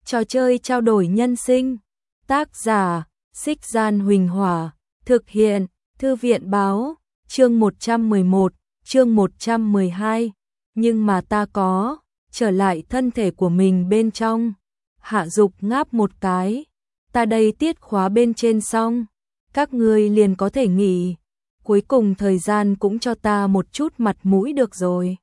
Trò chơi trao đổi nhân sinh. Tác giả, Xích Gian Huỳnh Hỏa. Thực hiện, Thư viện Báo. Chương 111, chương 112. Nhưng mà ta có, trở lại thân thể của mình bên trong. Hạ Dục ngáp một cái. Ta đây tiết khóa bên trên xong. Các ngươi liền có thể nghỉ. Cuối cùng thời gian cũng cho ta một chút mặt mũi được rồi.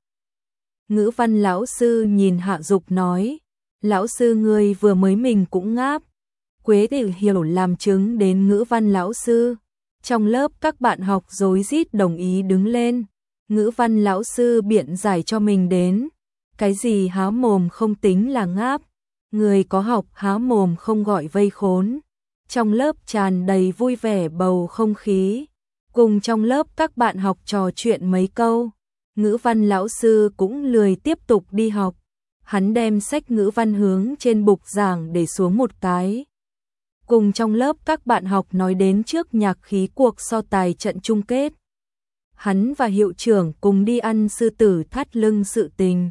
Ngữ văn lão sư nhìn Hạ Dục nói. Lão sư ngươi vừa mới mình cũng ngáp. Quế Tử Hiểu làm chứng đến ngữ văn lão sư. Trong lớp các bạn học rối rít đồng ý đứng lên. Ngữ văn lão sư biện giải cho mình đến. Cái gì há mồm không tính là ngáp. Người có học há mồm không gọi vây khốn. Trong lớp tràn đầy vui vẻ bầu không khí. Cùng trong lớp các bạn học trò chuyện mấy câu. Ngữ văn lão sư cũng lười tiếp tục đi học. Hắn đem sách ngữ văn hướng trên bục giảng để xuống một cái. Cùng trong lớp các bạn học nói đến trước nhạc khí cuộc so tài trận chung kết. Hắn và hiệu trưởng cùng đi ăn sư tử thắt lưng sự tình.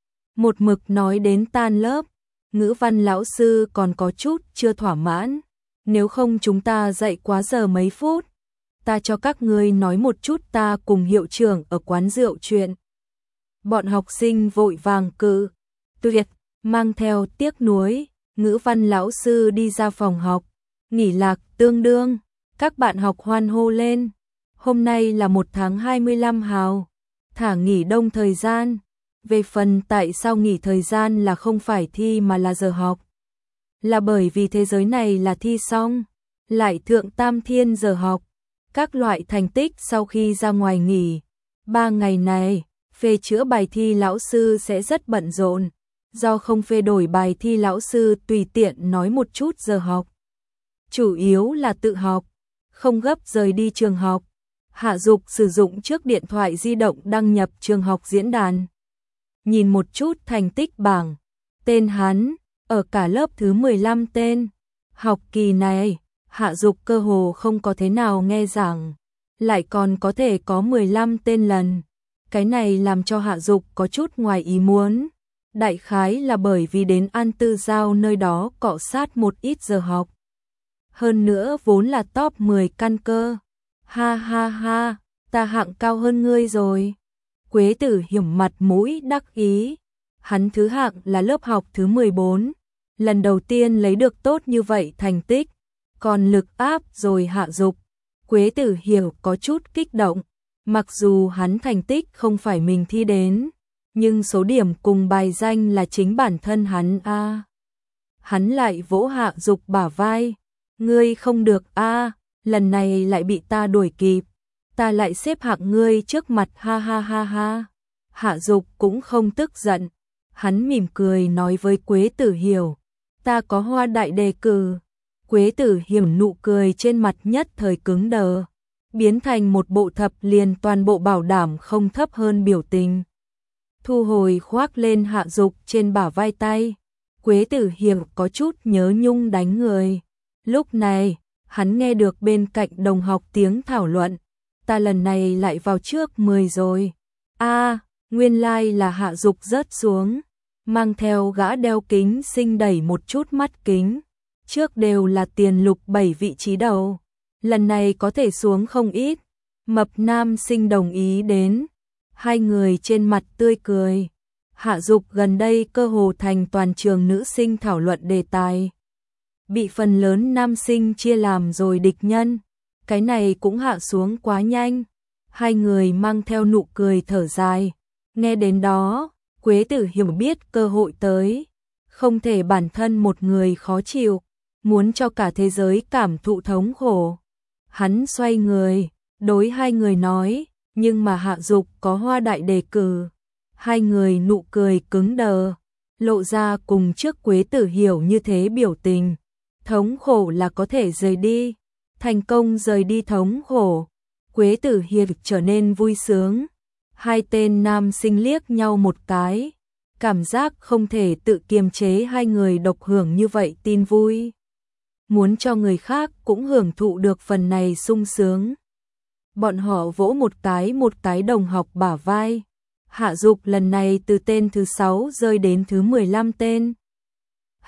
Một mực nói đến tan lớp. Ngữ văn lão sư còn có chút chưa thỏa mãn. Nếu không chúng ta dạy quá giờ mấy phút. Ta cho các ngươi nói một chút ta cùng hiệu trưởng ở quán rượu chuyện. Bọn học sinh vội vàng cự tuyệt, mang theo tiếc nuối. Ngữ văn lão sư đi ra phòng học. Nghỉ lạc tương đương. Các bạn học hoan hô lên. Hôm nay là 1 tháng 25 hào. Thả nghỉ đông thời gian. Về phần tại sao nghỉ thời gian là không phải thi mà là giờ học. Là bởi vì thế giới này là thi xong. Lại thượng tam thiên giờ học. Các loại thành tích sau khi ra ngoài nghỉ. 3 ngày này, phê chữa bài thi lão sư sẽ rất bận rộn. Do không phê đổi bài thi lão sư tùy tiện nói một chút giờ học. Chủ yếu là tự học, không gấp rời đi trường học. Hạ Dục sử dụng trước điện thoại di động đăng nhập trường học diễn đàn. Nhìn một chút thành tích bảng, tên hắn, ở cả lớp thứ 15 tên. Học kỳ này, Hạ Dục cơ hồ không có thế nào nghe giảng, lại còn có thể có 15 tên lần. Cái này làm cho Hạ Dục có chút ngoài ý muốn. Đại khái là bởi vì đến An Tư Giao nơi đó cọ sát một ít giờ học. Hơn nữa vốn là top 10 căn cơ. Ha ha ha, ta hạng cao hơn ngươi rồi. Quế Tử Hiểu mặt mũi đắc ý. Hắn thứ hạng là lớp học thứ 14. Lần đầu tiên lấy được tốt như vậy thành tích. Còn lực áp rồi Hạ Dục. Quế Tử Hiểu có chút kích động. Mặc dù hắn thành tích không phải mình thi đến. Nhưng số điểm cùng bài danh là chính bản thân hắn a. Hắn lại vỗ Hạ Dục bả vai. Ngươi không được a, lần này lại bị ta đuổi kịp. Ta lại xếp hạng ngươi trước mặt ha ha ha ha. Hạ Dục cũng không tức giận. Hắn mỉm cười nói với Quế Tử Hiểu. Ta có hoa đại đề cử. Quế Tử Hiểu nụ cười trên mặt nhất thời cứng đờ. Biến thành một bộ thập liền toàn bộ bảo đảm không thấp hơn biểu tình. Thu hồi khoác lên Hạ Dục trên bả vai tay. Quế Tử Hiểu có chút nhớ nhung đánh người. Lúc này, hắn nghe được bên cạnh đồng học tiếng thảo luận. Ta lần này lại vào trước 10 rồi. A, nguyên lai là Hạ Dục rớt xuống. Mang theo gã đeo kính xinh đẩy một chút mắt kính. Trước đều là tiền lục 7 vị trí đầu. Lần này có thể xuống không ít. Mập nam sinh đồng ý đến. Hai người trên mặt tươi cười. Hạ Dục gần đây cơ hồ thành toàn trường nữ sinh thảo luận đề tài. Bị phần lớn nam sinh chia làm rồi địch nhân. Cái này cũng hạ xuống quá nhanh. Hai người mang theo nụ cười thở dài. Nghe đến đó, Quế Tử Hiểu biết cơ hội tới. Không thể bản thân một người khó chịu. Muốn cho cả thế giới cảm thụ thống khổ. Hắn xoay người, đối hai người nói. Nhưng mà Hạ Dục có hoa đại đề cử. Hai người nụ cười cứng đờ. Lộ ra cùng trước Quế Tử Hiểu như thế biểu tình. Thống khổ là có thể rời đi. Thành công rời đi thống khổ. Quế Tử Hiểu trở nên vui sướng. Hai tên nam sinh liếc nhau một cái. Cảm giác không thể tự kiềm chế hai người độc hưởng như vậy tin vui. Muốn cho người khác cũng hưởng thụ được phần này sung sướng. Bọn họ vỗ một cái đồng học bả vai. Hạ Dục lần này từ tên thứ 6 rơi đến thứ 15 tên.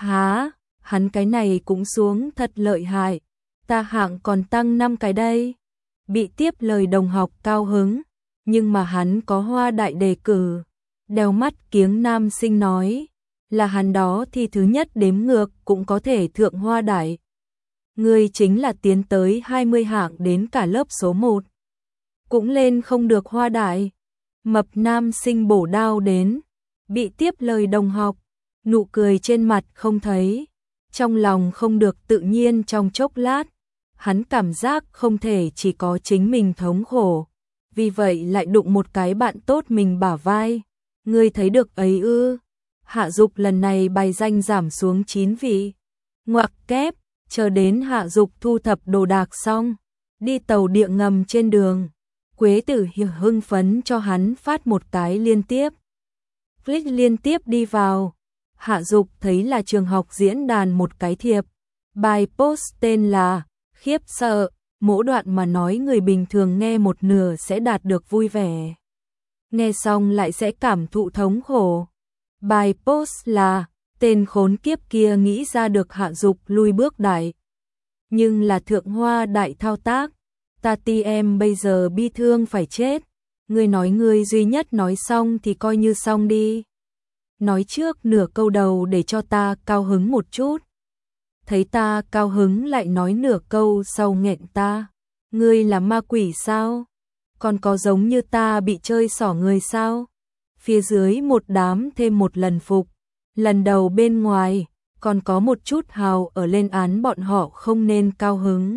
Há, hắn cái này cũng xuống thật lợi hại, ta hạng còn tăng 5 cái đây. Bị tiếp lời đồng học cao hứng, nhưng mà hắn có Hoa Đại đề cử. Đeo mắt kiếng nam sinh nói, là hắn đó thì thứ nhất đếm ngược cũng có thể thượng Hoa Đại. Ngươi chính là tiến tới 20 hạng đến cả lớp số 1. Cũng lên không được Hoa Đại. Mập nam sinh bổ đao đến, bị tiếp lời đồng học, nụ cười trên mặt không thấy, trong lòng không được tự nhiên trong chốc lát, hắn cảm giác không thể chỉ có chính mình thống khổ, vì vậy lại đụng một cái bạn tốt mình bả vai, ngươi thấy được ấy ư? Hạ Dục lần này bài danh giảm xuống 9 vị, ngoặc kép, chờ đến Hạ Dục thu thập đồ đạc xong, đi tàu điện ngầm trên đường. Quế Tử hưng phấn cho hắn phát một cái liên tiếp. Click liên tiếp đi vào. Hạ Dục thấy là trường học diễn đàn một cái thiệp. Bài post tên là khiếp sợ, mỗi đoạn mà nói người bình thường nghe một nửa sẽ đạt được vui vẻ. Nghe xong lại sẽ cảm thụ thống khổ. Bài post là tên khốn kiếp kia nghĩ ra được Hạ Dục lui bước đại. Nhưng là thượng Hoa Đại thao tác. Ta ti em bây giờ bi thương phải chết, ngươi nói ngươi duy nhất nói xong thì coi như xong đi. Nói trước nửa câu đầu để cho ta cao hứng một chút. Thấy ta cao hứng lại nói nửa câu sau nghẹn ta. Ngươi là ma quỷ sao? Còn có giống như ta bị chơi xỏ người sao? Phía dưới một đám thêm một lần phục. Lần đầu bên ngoài, còn có một chút hào ở lên án bọn họ không nên cao hứng.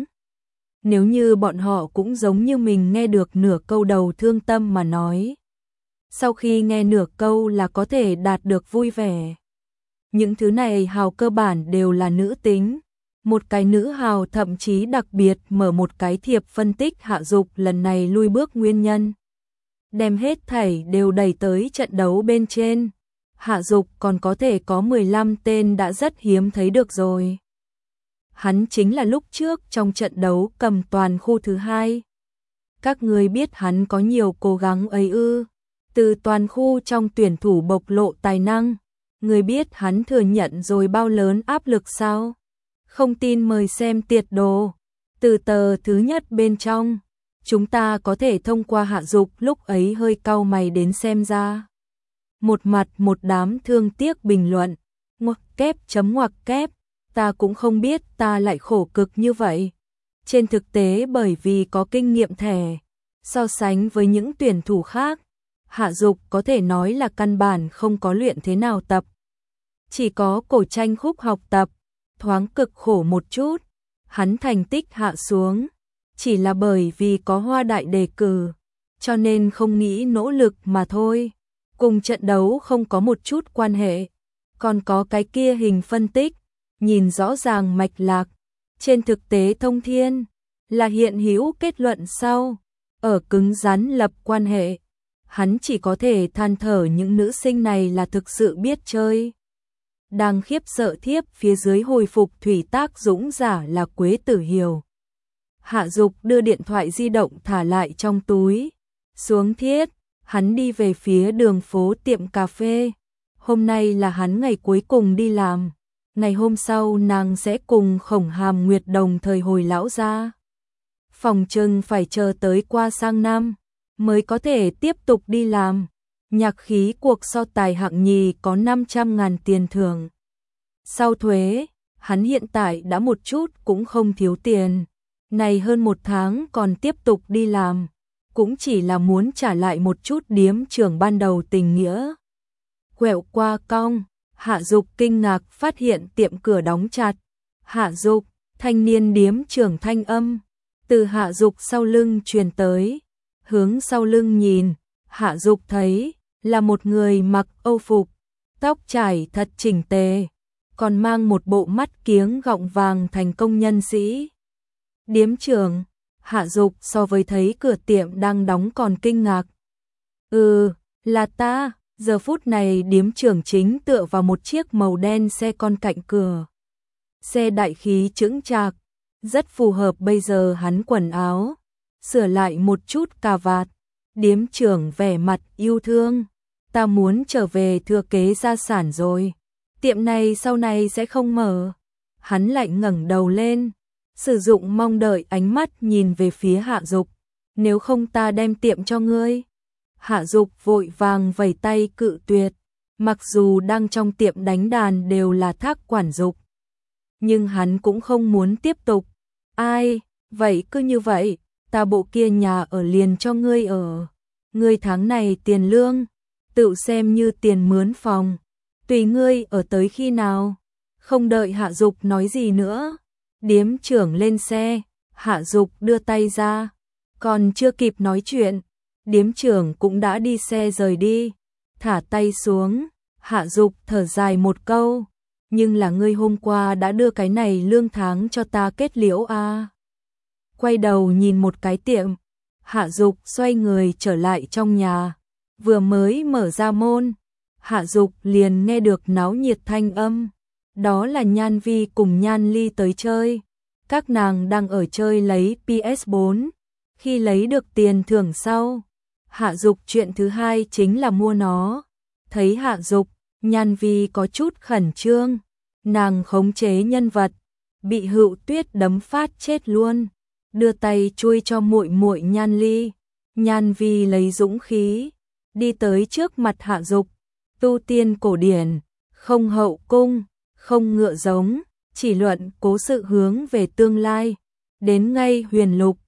Nếu như bọn họ cũng giống như mình nghe được nửa câu đầu thương tâm mà nói. Sau khi nghe nửa câu là có thể đạt được vui vẻ. Những thứ này hào cơ bản đều là nữ tính. Một cái nữ hào thậm chí đặc biệt mở một cái thiệp phân tích Hạ Dục lần này lui bước nguyên nhân. Đem hết thảy đều đẩy tới trận đấu bên trên. Hạ Dục còn có thể có 15 tên đã rất hiếm thấy được rồi. Hắn chính là lúc trước trong trận đấu cầm toàn khu thứ 2. Các người biết hắn có nhiều cố gắng ấy ư? Từ toàn khu trong tuyển thủ bộc lộ tài năng. Người biết hắn thừa nhận rồi bao lớn áp lực sao? Không tin mời xem tiệt đồ. Từ tờ thứ nhất bên trong, chúng ta có thể thông qua Hạ Dục lúc ấy hơi cau mày đến xem ra. Một mặt một đám thương tiếc bình luận. Ngoặc kép chấm ngoặc kép. Ta cũng không biết ta lại khổ cực như vậy. Trên thực tế bởi vì có kinh nghiệm thẻ, so sánh với những tuyển thủ khác, Hạ Dục có thể nói là căn bản không có luyện thế nào tập. Chỉ có cổ tranh khúc học tập, thoáng cực khổ một chút, hắn thành tích hạ xuống. Chỉ là bởi vì có Hoa Đại đề cử, cho nên không nghĩ nỗ lực mà thôi. Cùng trận đấu không có một chút quan hệ. Còn có cái kia hình phân tích. Nhìn rõ ràng mạch lạc, trên thực tế thông thiên, là hiện hữu kết luận sau, ở cứng rắn lập quan hệ, hắn chỉ có thể than thở những nữ sinh này là thực sự biết chơi. Đang khiếp sợ thiếp phía dưới hồi phục thủy tác dũng giả là Quế Tử Hiểu. Hạ Dục đưa điện thoại di động thả lại trong túi, xuống thiết, hắn đi về phía đường phố tiệm cà phê. Hôm nay là hắn ngày cuối cùng đi làm. Ngày hôm sau nàng sẽ cùng Khổng Hàm Nguyệt đồng thời hồi lão gia. Phòng trừng phải chờ tới qua sang năm mới có thể tiếp tục đi làm. Nhạc khí cuộc so tài hạng nhì có 500.000 tiền thưởng. Sau thuế, hắn hiện tại đã một chút cũng không thiếu tiền. Này hơn một tháng còn tiếp tục đi làm, cũng chỉ là muốn trả lại một chút điếm trưởng ban đầu tình nghĩa. Quẹo qua cong. Hạ Dục kinh ngạc phát hiện tiệm cửa đóng chặt. Hạ Dục, thanh niên điếm trưởng thanh âm. Từ Hạ Dục sau lưng truyền tới. Hướng sau lưng nhìn, Hạ Dục thấy là một người mặc âu phục, tóc trải thật chỉnh tề, còn mang một bộ mắt kiếng gọng vàng thành công nhân sĩ. Điếm trưởng, Hạ Dục so với thấy cửa tiệm đang đóng còn kinh ngạc. Là ta. Giờ phút này điếm trưởng chính tựa vào một chiếc màu đen xe con cạnh cửa. Xe đại khí chững chạc, rất phù hợp bây giờ hắn quần áo, sửa lại một chút cà vạt. Điếm trưởng vẻ mặt yêu thương, ta muốn trở về thừa kế gia sản rồi. tiệm này sau này sẽ không mở. Hắn lại ngẩng đầu lên, sử dụng mong đợi ánh mắt nhìn về phía Hạ Dục. Nếu không ta đem tiệm cho ngươi. Hạ Dục vội vàng vẩy tay cự tuyệt. Mặc dù đang trong tiệm đánh đàn đều là Thác quản dục, nhưng hắn cũng không muốn tiếp tục. Ai, vậy cứ như vậy, ta bộ kia nhà ở liền cho ngươi ở. Ngươi tháng này tiền lương, tự xem như tiền mướn phòng. Tùy ngươi ở tới khi nào. Không đợi Hạ Dục nói gì nữa, điếm trưởng lên xe. Hạ Dục đưa tay ra, còn chưa kịp nói chuyện, điếm trưởng cũng đã đi xe rời đi. Thả tay xuống, Hạ Dục thở dài một câu, nhưng là ngươi hôm qua đã đưa cái này lương tháng cho ta kết liễu à. Quay đầu nhìn một cái tiệm, Hạ Dục xoay người trở lại trong nhà. Vừa mới mở ra môn, Hạ Dục liền nghe được náo nhiệt thanh âm. Đó là Nhan Vi cùng Nhan Ly tới chơi. Các nàng đang ở chơi lấy PS4. Khi lấy được tiền thưởng sau, Hạ Dục chuyện thứ hai chính là mua nó. Thấy Hạ Dục, Nhan Vi có chút khẩn trương. Nàng khống chế nhân vật, bị Hựu Tuyết đấm phát chết luôn. Đưa tay chui cho muội muội Nhan Ly. Nhan Vi lấy dũng khí, đi tới trước mặt Hạ Dục. Tu tiên cổ điển, không hậu cung, không ngựa giống, chỉ luận cố sự hướng về tương lai. Đến ngay huyền lục,